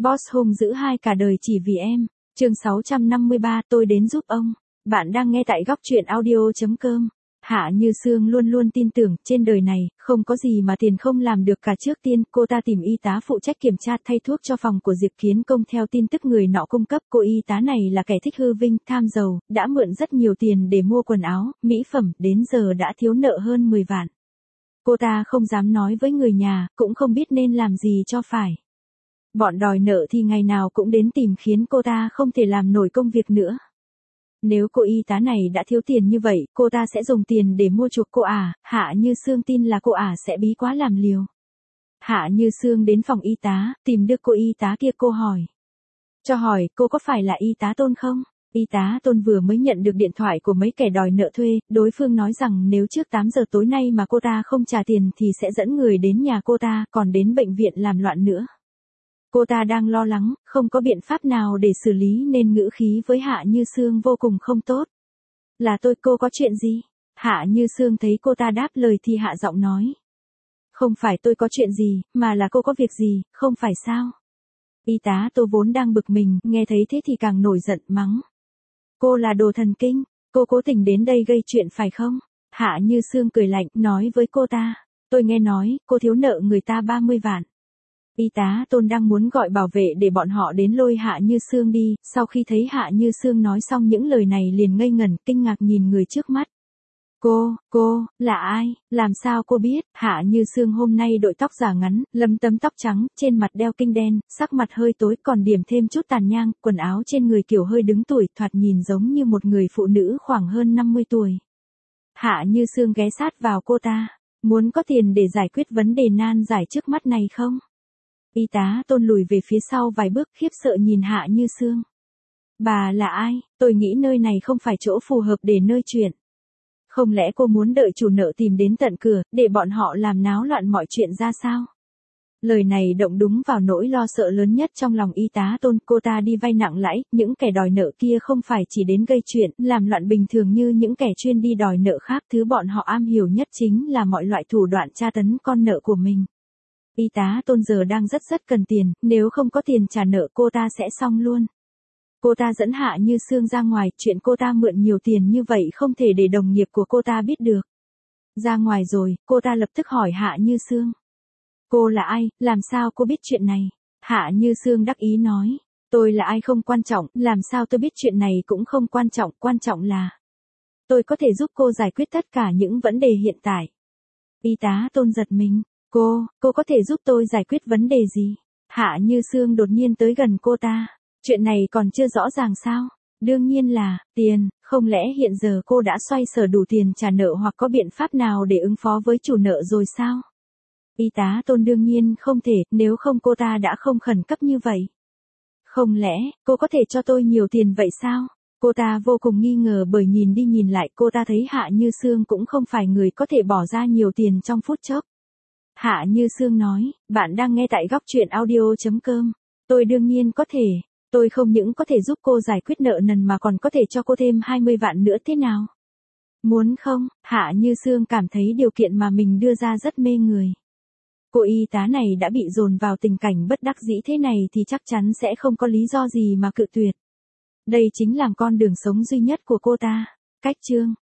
Boss hung dữ hai cả đời chỉ vì em. Chương 653 tôi đến giúp ông. Bạn đang nghe tại góc truyện audio.com. Hạ Như Sương luôn luôn tin tưởng trên đời này, không có gì mà tiền không làm được cả. Trước tiên, cô ta tìm y tá phụ trách kiểm tra thay thuốc cho phòng của Diệp Kiến Công. Theo tin tức người nọ cung cấp, cô y tá này là kẻ thích hư vinh, tham giàu, đã mượn rất nhiều tiền để mua quần áo, mỹ phẩm, đến giờ đã thiếu nợ hơn 10 vạn. Cô ta không dám nói với người nhà, cũng không biết nên làm gì cho phải. Bọn đòi nợ thì ngày nào cũng đến tìm khiến cô ta không thể làm nổi công việc nữa. Nếu cô y tá này đã thiếu tiền như vậy, cô ta sẽ dùng tiền để mua chuộc cô à? Hạ Như Sương tin là cô sẽ bí quá làm liều. Hạ Như Sương đến phòng y tá, tìm được cô y tá kia. Cô hỏi. Cô có phải là y tá Tôn không? Y tá Tôn vừa mới nhận được điện thoại của mấy kẻ đòi nợ thuê, đối phương nói rằng nếu trước 8 giờ tối nay mà cô ta không trả tiền thì sẽ dẫn người đến nhà cô ta, còn đến bệnh viện làm loạn nữa. Cô ta đang lo lắng, không có biện pháp nào để xử lý nên ngữ khí với Hạ Như Sương vô cùng không tốt. Là tôi, cô có chuyện gì? Hạ Như Sương thấy cô ta đáp lời thì hạ giọng nói. Không phải tôi có chuyện gì, mà là cô có việc gì, không phải sao? Y tá Tô vốn đang bực mình, nghe thấy thế thì càng nổi giận mắng. Cô là đồ thần kinh, cô cố tình đến đây gây chuyện phải không? Hạ Như Sương cười lạnh, nói với cô ta. Tôi nghe nói, cô thiếu nợ người ta 30 vạn. Y tá Tôn đang muốn gọi bảo vệ để bọn họ đến lôi Hạ Như Sương đi, sau khi thấy Hạ Như Sương nói xong những lời này liền ngây ngẩn, kinh ngạc nhìn người trước mắt. Cô, là ai, làm sao cô biết? Hạ Như Sương hôm nay đội tóc giả ngắn, lấm tấm tóc trắng, trên mặt đeo kinh đen, sắc mặt hơi tối còn điểm thêm chút tàn nhang, quần áo trên người kiểu hơi đứng tuổi, thoạt nhìn giống như một người phụ nữ khoảng hơn 50 tuổi. Hạ Như Sương ghé sát vào cô ta, muốn có tiền để giải quyết vấn đề nan giải trước mắt này không? Y tá Tôn lùi về phía sau vài bước khiếp sợ nhìn Hạ Như Sương. Bà là ai? Tôi nghĩ nơi này không phải chỗ phù hợp để nơi chuyện. Không lẽ cô muốn đợi chủ nợ tìm đến tận cửa, để bọn họ làm náo loạn mọi chuyện ra sao? Lời này động đúng vào nỗi lo sợ lớn nhất trong lòng y tá Tôn. Cô ta đi vay nặng lãi, những kẻ đòi nợ kia không phải chỉ đến gây chuyện, làm loạn bình thường như những kẻ chuyên đi đòi nợ khác. Thứ bọn họ am hiểu nhất chính là mọi loại thủ đoạn tra tấn con nợ của mình. Y tá Tôn giờ đang rất cần tiền, nếu không có tiền trả nợ cô ta sẽ xong luôn. Cô ta dẫn Hạ Như Sương ra ngoài, chuyện cô ta mượn nhiều tiền như vậy không thể để đồng nghiệp của cô ta biết được. Ra ngoài rồi, cô ta lập tức hỏi Hạ Như Sương. Cô là ai, làm sao cô biết chuyện này? Hạ Như Sương đắc ý nói. Tôi là ai không quan trọng, làm sao tôi biết chuyện này cũng không quan trọng là tôi có thể giúp cô giải quyết tất cả những vấn đề hiện tại. Y tá Tôn giật mình. Cô có thể giúp tôi giải quyết vấn đề gì? Hạ Như Sương đột nhiên tới gần cô ta. Chuyện này còn chưa rõ ràng sao? Đương nhiên là, tiền, không lẽ hiện giờ cô đã xoay sở đủ tiền trả nợ hoặc có biện pháp nào để ứng phó với chủ nợ rồi sao? Y tá Tôn đương nhiên không thể, nếu không cô ta đã không khẩn cấp như vậy. Không lẽ, cô có thể cho tôi nhiều tiền vậy sao? Cô ta vô cùng nghi ngờ bởi nhìn đi nhìn lại cô ta thấy Hạ Như Sương cũng không phải người có thể bỏ ra nhiều tiền trong phút chốc. Hạ Như Sương nói, bạn đang nghe tại góc truyện audio.com. Tôi đương nhiên có thể. Tôi không những có thể giúp cô giải quyết nợ nần mà còn có thể cho cô thêm 20 vạn nữa thế nào? Muốn không? Hạ Như Sương cảm thấy điều kiện mà mình đưa ra rất mê người. Cô y tá này đã bị dồn vào tình cảnh bất đắc dĩ thế này thì chắc chắn sẽ không có lý do gì mà cự tuyệt. Đây chính là con đường sống duy nhất của cô ta. Cách chương